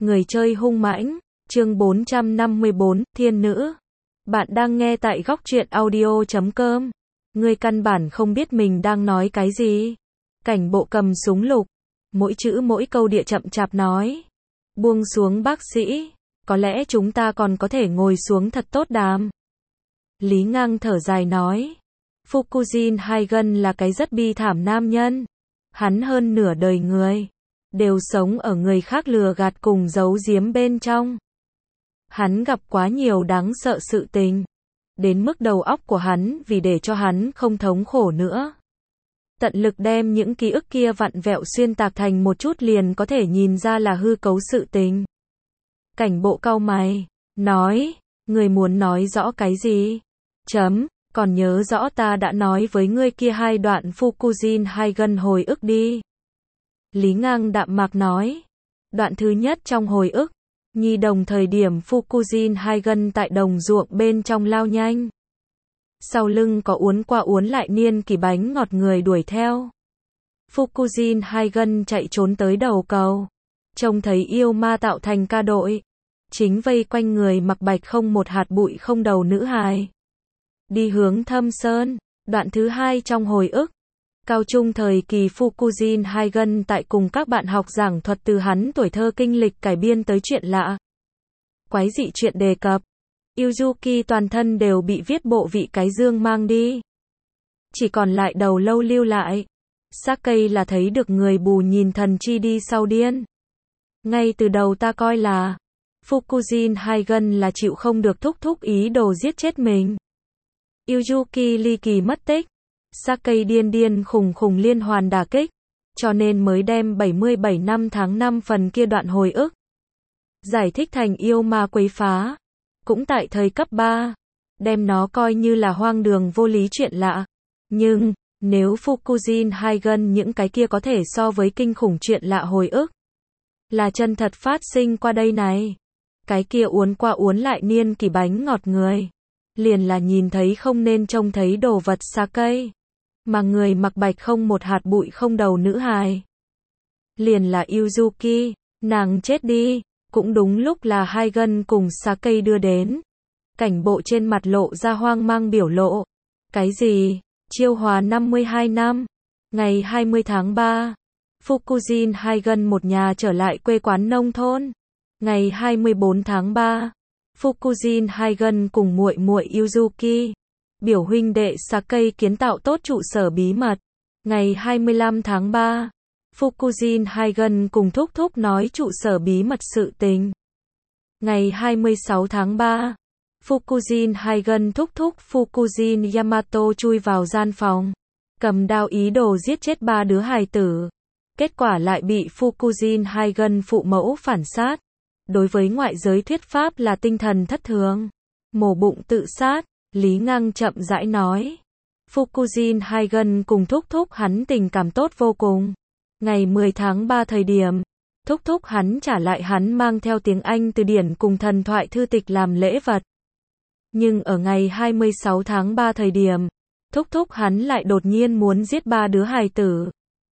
Người chơi hung mãnh, chương 454, Thiên Nữ. Bạn đang nghe tại góc truyện audio.com. Ngươi căn bản không biết mình đang nói cái gì. Cảnh bộ cầm súng lục, mỗi chữ mỗi câu địa chậm chạp nói. Buông xuống bác sĩ, có lẽ chúng ta còn có thể ngồi xuống thật tốt đàm. Lý Ngang thở dài nói. Fukujin Haigen là cái rất bi thảm nam nhân. Hắn hơn nửa đời người đều sống ở người khác lừa gạt cùng giấu giếm bên trong. Hắn gặp quá nhiều đáng sợ sự tình, đến mức đầu óc của hắn vì để cho hắn không thống khổ nữa, tận lực đem những ký ức kia vặn vẹo xuyên tạc thành một chút liền có thể nhìn ra là hư cấu sự tình. Cảnh bộ cau mày, nói, người muốn nói rõ cái gì? Còn nhớ rõ ta đã nói với ngươi kia hai đoạn Fukujin Haigen hồi ức đi. Lý Ngang đạm mạc nói. Đoạn thứ nhất trong hồi ức, nhi đồng thời điểm Fukujin Haigen tại đồng ruộng bên trong lao nhanh. Sau lưng có uốn qua uốn lại niên kỷ bánh ngọt người đuổi theo. Fukujin Haigen chạy trốn tới đầu cầu. Trông thấy yêu ma tạo thành ca đội. Chính vây quanh người mặc bạch không một hạt bụi không đầu nữ hài. Đi hướng Thâm Sơn. Đoạn thứ hai trong hồi ức, cao trung thời kỳ Fukujin Haigen tại cùng các bạn học giảng thuật từ hắn tuổi thơ kinh lịch cải biên tới chuyện lạ. Quái dị chuyện đề cập. Yuzuki toàn thân đều bị viết bộ vị cái dương mang đi. Chỉ còn lại đầu lâu lưu lại. Sakei là thấy được người bù nhìn thần chi đi sau điên. Ngay từ đầu ta coi là Fukujin Haigen là chịu không được thúc thúc ý đồ giết chết mình. Yuzuki ly kỳ mất tích. Sakei điên điên khùng khùng liên hoàn đả kích, cho nên mới đem 77 năm tháng 5 phần kia đoạn hồi ức giải thích thành yêu ma quấy phá. Cũng tại thời cấp 3, đem nó coi như là hoang đường vô lý chuyện lạ. Nhưng, nếu Fukujin Haigen những cái kia có thể so với kinh khủng chuyện lạ hồi ức là chân thật phát sinh qua đây này. Cái kia uốn qua uốn lại niên kỷ bánh ngọt người liền là nhìn thấy không nên trông thấy đồ vật Sakei, mà người mặc bạch không một hạt bụi không đầu nữ hài liền là Yuzuki. Nàng chết đi cũng đúng lúc là Haigen cùng Sakei đưa đến. Cảnh bộ trên mặt lộ ra hoang mang biểu lộ. Cái gì? Chiêu hòa 52 năm, ngày 20 tháng 3, Fukujin Haigen một nhà trở lại quê quán nông thôn. Ngày 24 tháng 3, Fukujin Haigen cùng muội muội Yuzuki, biểu huynh đệ Sakei kiến tạo tốt trụ sở bí mật. Ngày 25 tháng 3, Fukujin Haigen cùng thúc thúc nói trụ sở bí mật sự tình. Ngày 26 tháng 3, Fukujin Haigen thúc thúc Fukujin Yamato chui vào gian phòng, cầm đao ý đồ giết chết 3 đứa hài tử. Kết quả lại bị Fukujin Haigen phụ mẫu phản sát. Đối với ngoại giới thuyết pháp là tinh thần thất thường, mổ bụng tự sát. Lý Ngang chậm rãi nói. Fukujin Haigen cùng thúc thúc hắn tình cảm tốt vô cùng. Ngày 10 tháng 3 thời điểm, thúc thúc hắn trả lại hắn mang theo tiếng Anh từ điển cùng thần thoại thư tịch làm lễ vật. Nhưng ở ngày 26 tháng 3 thời điểm, thúc thúc hắn lại đột nhiên muốn giết 3 đứa hài tử.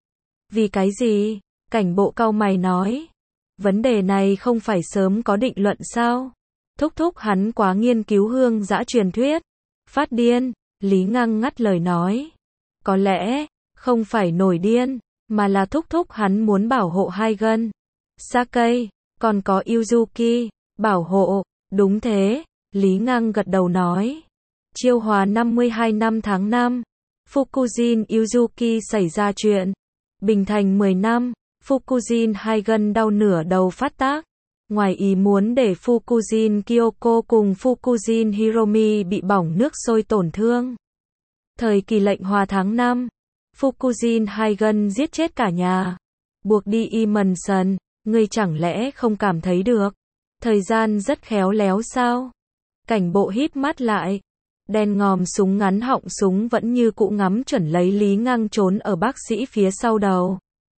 Vì cái gì? Cảnh bộ cau mày nói. Vấn đề này không phải sớm có định luận sao? Thúc thúc hắn quá nghiên cứu hương dã truyền thuyết. Phát điên. Lý Ngang ngắt lời nói. Có lẽ, không phải nổi điên, mà là thúc thúc hắn muốn bảo hộ Haigen, Sakei, còn có Yuzuki. Bảo hộ, đúng thế. Lý Ngang gật đầu nói. Chiêu hòa 52 năm tháng 5, Fukujin Yuzuki xảy ra chuyện. Bình thành 10 năm, Fukujin Haigen đau nửa đầu phát tác. Ngoài ý muốn để Fukujin Kyoko cùng Fukujin Hiromi bị bỏng nước sôi tổn thương. Thời kỳ lệnh hòa tháng 5, Fukujin Haigen giết chết cả nhà. Buộc đi Emerson, ngươi chẳng lẽ không cảm thấy được? Thời gian rất khéo léo sao? Cảnh bộ híp mắt lại. Đen ngòm súng ngắn họng súng vẫn như cũ ngắm chuẩn lấy Lý Ngang trốn ở bác sĩ phía sau đầu.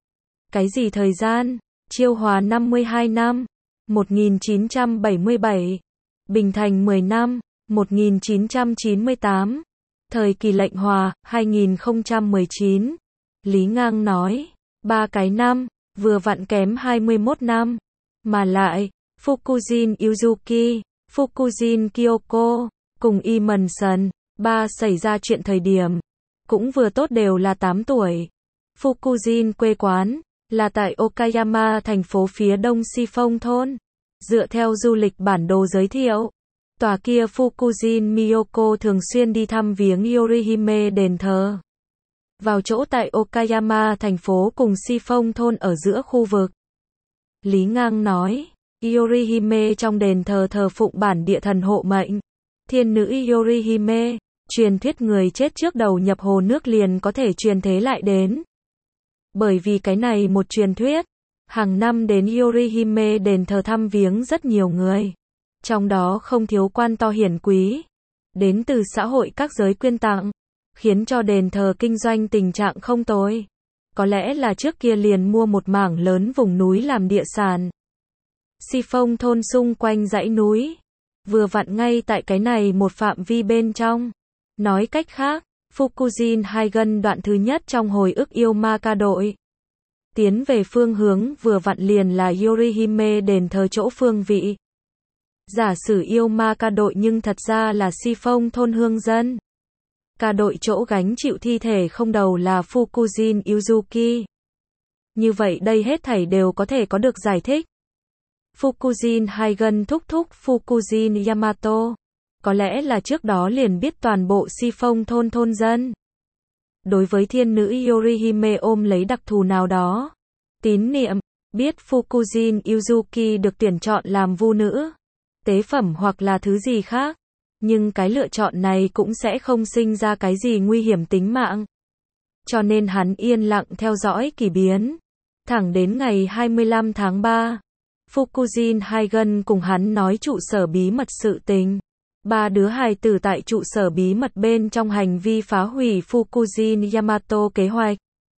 Cái gì thời gian? Chiêu hòa 52 năm, 1977. Bình thành 10 năm, 1998. Thời kỳ lệnh hòa, 2019. Lý Ngang nói. 3 cái năm, vừa vặn kém 21 năm. Mà lại, Fukujin Yuzuki, Fukujin Kyoko, cùng Emerson, ba xảy ra chuyện thời điểm, cũng vừa tốt đều là 8 tuổi. Fukujin quê quán, là tại Okayama thành phố phía đông Sifong thôn. Dựa theo du lịch bản đồ giới thiệu, tòa kia Fukujin Miyoko thường xuyên đi thăm viếng Yorihime đền thờ. Vào chỗ tại Okayama thành phố cùng Sifong thôn ở giữa khu vực. Lý Ngang nói, Yorihime trong đền thờ thờ phụng bản địa thần hộ mệnh. Thiên nữ Yorihime, truyền thuyết người chết trước đầu nhập hồ nước liền có thể truyền thế lại đến. Bởi vì cái này một truyền thuyết, hàng năm đến Yorihime đền thờ thăm viếng rất nhiều người. Trong đó không thiếu quan to hiển quý, đến từ xã hội các giới quyên tặng, khiến cho đền thờ kinh doanh tình trạng không tồi. Có lẽ là trước kia liền mua một mảng lớn vùng núi làm địa sản. Sifong thôn xung quanh dãy núi, vừa vặn ngay tại cái này một phạm vi bên trong. Nói cách khác, Fukujin Haigen đoạn thứ nhất trong hồi ức yêu ma ca đội. Tiến về phương hướng vừa vặn liền là Yorihime đền thờ chỗ phương vị. Giả sử yêu ma ca đội nhưng thật ra là Sifong thôn hương dân. Ca đội chỗ gánh chịu thi thể không đầu là Fukujin Yuzuki. Như vậy đây hết thảy đều có thể có được giải thích. Fukujin Haigen thúc thúc Fukujin Yamato. Có lẽ là trước đó liền biết toàn bộ Sifong thôn thôn dân. Đối với thiên nữ Yorihime ôm lấy đặc thù nào đó. Tín niệm, biết Fukujin Yuzuki được tuyển chọn làm vu nữ, tế phẩm hoặc là thứ gì khác. Nhưng cái lựa chọn này cũng sẽ không sinh ra cái gì nguy hiểm tính mạng. Cho nên hắn yên lặng theo dõi kỳ biến. Thẳng đến ngày 25 tháng 3, Fukujin Haigen cùng hắn nói trụ sở bí mật sự tình. Ba đứa hài tử tại trụ sở bí mật bên trong hành vi phá hủy Fukujin Yamato kế hoạch.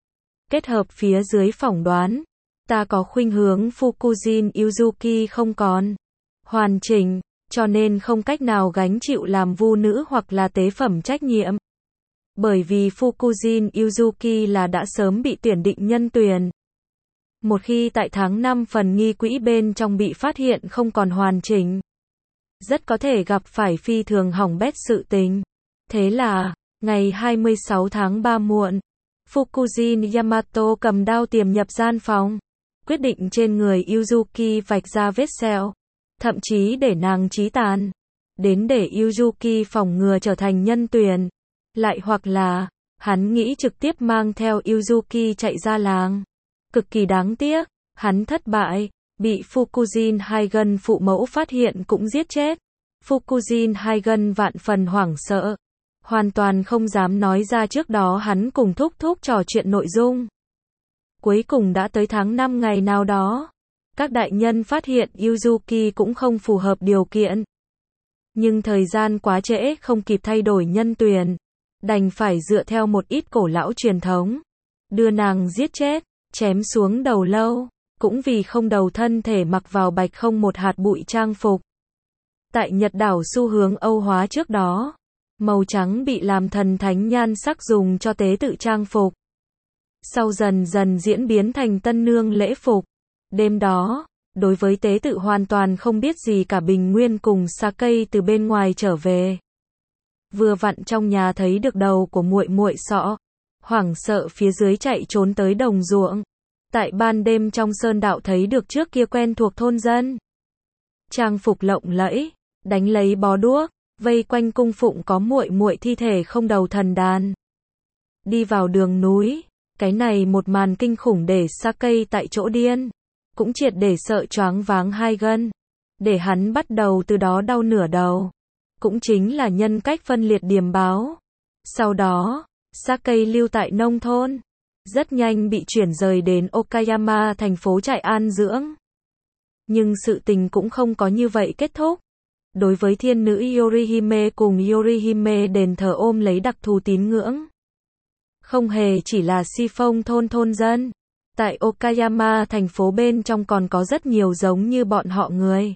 Kết hợp phía dưới phỏng đoán, ta có khuynh hướng Fukujin Yuzuki không còn hoàn chỉnh, cho nên không cách nào gánh chịu làm vu nữ hoặc là tế phẩm trách nhiệm. Bởi vì Fukujin Yuzuki là đã sớm bị tuyển định nhân tuyển. Một khi tại tháng 5 phần nghi quỹ bên trong bị phát hiện không còn hoàn chỉnh, rất có thể gặp phải phi thường hỏng bét sự tình. Thế là, ngày 26 tháng 3 muộn, Fukujin Yamato cầm đao tiềm nhập gian phòng, quyết định trên người Yuzuki vạch ra vết sẹo, thậm chí để nàng chí tàn, đến để Yuzuki phòng ngừa trở thành nhân tuyển. Lại hoặc là, hắn nghĩ trực tiếp mang theo Yuzuki chạy ra làng. Cực kỳ đáng tiếc, hắn thất bại, bị Fukujin Haigen phụ mẫu phát hiện cũng giết chết. Fukujin Haigen vạn phần hoảng sợ, hoàn toàn không dám nói ra trước đó hắn cùng thúc thúc trò chuyện nội dung. Cuối cùng đã tới tháng 5 ngày nào đó, các đại nhân phát hiện Yuzuki cũng không phù hợp điều kiện. Nhưng thời gian quá trễ không kịp thay đổi nhân tuyển, đành phải dựa theo một ít cổ lão truyền thống, đưa nàng giết chết, chém xuống đầu lâu, cũng vì không đầu thân thể mặc vào bạch không một hạt bụi trang phục. Tại Nhật đảo xu hướng Âu hóa trước đó, màu trắng bị làm thần thánh nhan sắc dùng cho tế tự trang phục. Sau dần dần diễn biến thành tân nương lễ phục. Đêm đó, đối với tế tự hoàn toàn không biết gì cả Bình Nguyên cùng Sakei từ bên ngoài trở về. Vừa vặn trong nhà thấy được đầu của muội muội sọ, hoảng sợ phía dưới chạy trốn tới đồng ruộng. Tại ban đêm trong sơn đạo thấy được trước kia quen thuộc thôn dân. Trang phục lộng lẫy, đánh lấy bó đuốc, vây quanh cung phụng có muội muội thi thể không đầu thần đàn. Đi vào đường núi, cái này một màn kinh khủng để Sakei tại chỗ điên, cũng triệt để sợ choáng váng Haigen, để hắn bắt đầu từ đó đau nửa đầu. Cũng chính là nhân cách phân liệt điềm báo. Sau đó, Sakei lưu tại nông thôn, rất nhanh bị chuyển rời đến Okayama thành phố trại an dưỡng. Nhưng sự tình cũng không có như vậy kết thúc. Đối với thiên nữ Yorihime cùng Yorihime đền thờ ôm lấy đặc thù tín ngưỡng. Không hề chỉ là Sifong thôn thôn dân. Tại Okayama thành phố bên trong còn có rất nhiều giống như bọn họ người.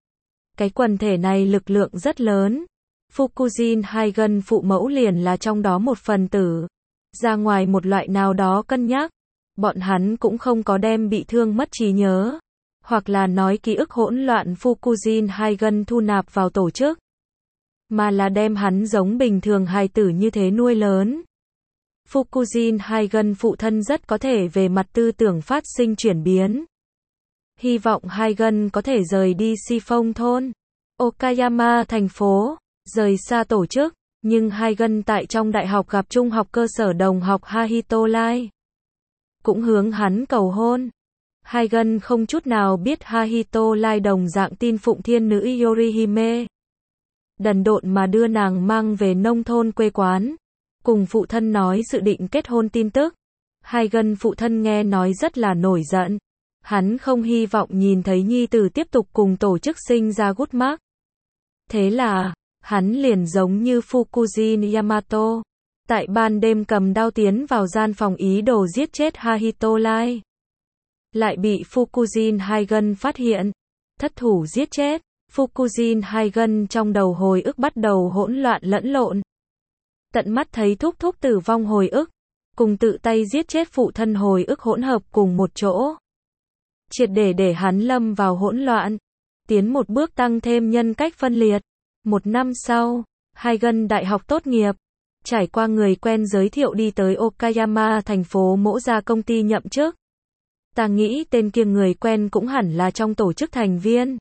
Cái quần thể này lực lượng rất lớn. Fukujin Haigen phụ mẫu liền là trong đó một phần tử. Ra ngoài một loại nào đó cân nhắc, bọn hắn cũng không có đem bị thương mất trí nhớ. hoặc là nói ký ức hỗn loạn Fukujin Haigen thu nạp vào tổ chức, mà là đem hắn giống bình thường hài tử như thế nuôi lớn. Fukujin Haigen phụ thân rất có thể về mặt tư tưởng phát sinh chuyển biến. Hy vọng Haigen có thể rời đi Shifong thôn, Okayama thành phố, rời xa tổ chức, nhưng Haigen tại trong đại học gặp trung học cơ sở đồng học Hahito Lai, cũng hướng hắn cầu hôn. Haigen không chút nào biết Hahito Lai đồng dạng tin phụng thiên nữ Yorihime, đần độn mà đưa nàng mang về nông thôn quê quán, cùng phụ thân nói dự định kết hôn tin tức. Haigen phụ thân nghe nói rất là nổi giận. Hắn không hy vọng nhìn thấy nhi tử tiếp tục cùng tổ chức sinh ra gút mác. Thế là, hắn liền giống như Fukujin Yamato, tại ban đêm cầm đao tiến vào gian phòng ý đồ giết chết Hahito Lai. Lại bị Fukujin Haigen phát hiện, thất thủ giết chết. Fukujin Haigen trong đầu hồi ức bắt đầu hỗn loạn lẫn lộn. Tận mắt thấy thúc thúc tử vong hồi ức, cùng tự tay giết chết phụ thân hồi ức hỗn hợp cùng một chỗ. Triệt để hắn lâm vào hỗn loạn, tiến một bước tăng thêm nhân cách phân liệt. Một năm sau, Haigen đại học tốt nghiệp, trải qua người quen giới thiệu đi tới Okayama thành phố mỗ ra công ty nhậm chức. Ta nghĩ tên kia người quen cũng hẳn là trong tổ chức thành viên.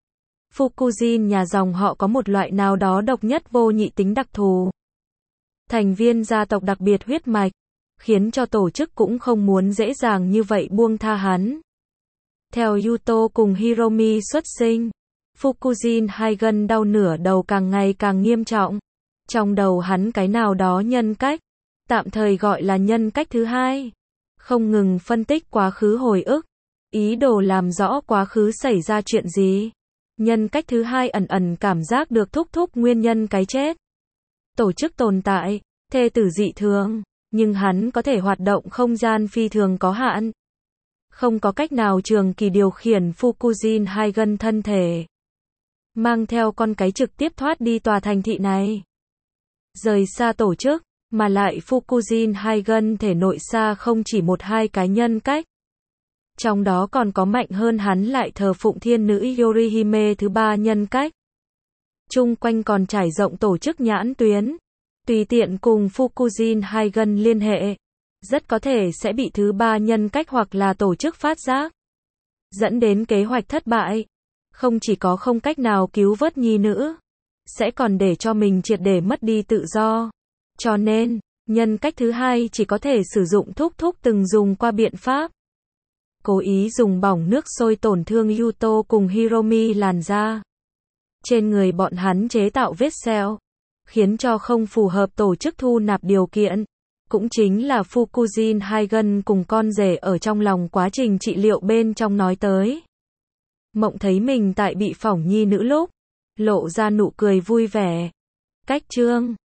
Fukujin nhà dòng họ có một loại nào đó độc nhất vô nhị tính đặc thù. Thành viên gia tộc đặc biệt huyết mạch, khiến cho tổ chức cũng không muốn dễ dàng như vậy buông tha hắn. Theo Yuto cùng Hiromi xuất sinh, Fukujin Haigen đau nửa đầu càng ngày càng nghiêm trọng. Trong đầu hắn cái nào đó nhân cách, tạm thời gọi là nhân cách thứ hai, không ngừng phân tích quá khứ hồi ức, ý đồ làm rõ quá khứ xảy ra chuyện gì. Nhân cách thứ hai ẩn ẩn cảm giác được thúc thúc nguyên nhân cái chết. Tổ chức tồn tại, thê tử dị thường, nhưng hắn có thể hoạt động không gian phi thường có hạn. Không có cách nào trường kỳ điều khiển Fukujin Haigen thân thể. Mang theo con cái trực tiếp thoát đi tòa thành thị này. Rời xa tổ chức, mà lại Fukujin Haigen thể nội xa không chỉ một hai cái nhân cách. Trong đó còn có mạnh hơn hắn lại thờ phụng thiên nữ Yorihime thứ ba nhân cách. Chung quanh còn trải rộng tổ chức nhãn tuyến. Tùy tiện cùng Fukujin Haigen liên hệ, rất có thể sẽ bị thứ ba nhân cách hoặc là tổ chức phát giác, dẫn đến kế hoạch thất bại. Không chỉ có không cách nào cứu vớt nhi nữ, sẽ còn để cho mình triệt để mất đi tự do. Cho nên, nhân cách thứ hai chỉ có thể sử dụng thúc từng dùng qua biện pháp. Cố ý dùng bỏng nước sôi tổn thương Yuto cùng Hiromi làn da. Trên người bọn hắn chế tạo vết sẹo, khiến cho không phù hợp tổ chức thu nạp điều kiện. Cũng chính là Fukujin Haigen cùng con rể ở trong lòng quá trình trị liệu bên trong nói tới. Mộng thấy mình tại bị phỏng nhi nữ lúc, lộ ra nụ cười vui vẻ. Cách chương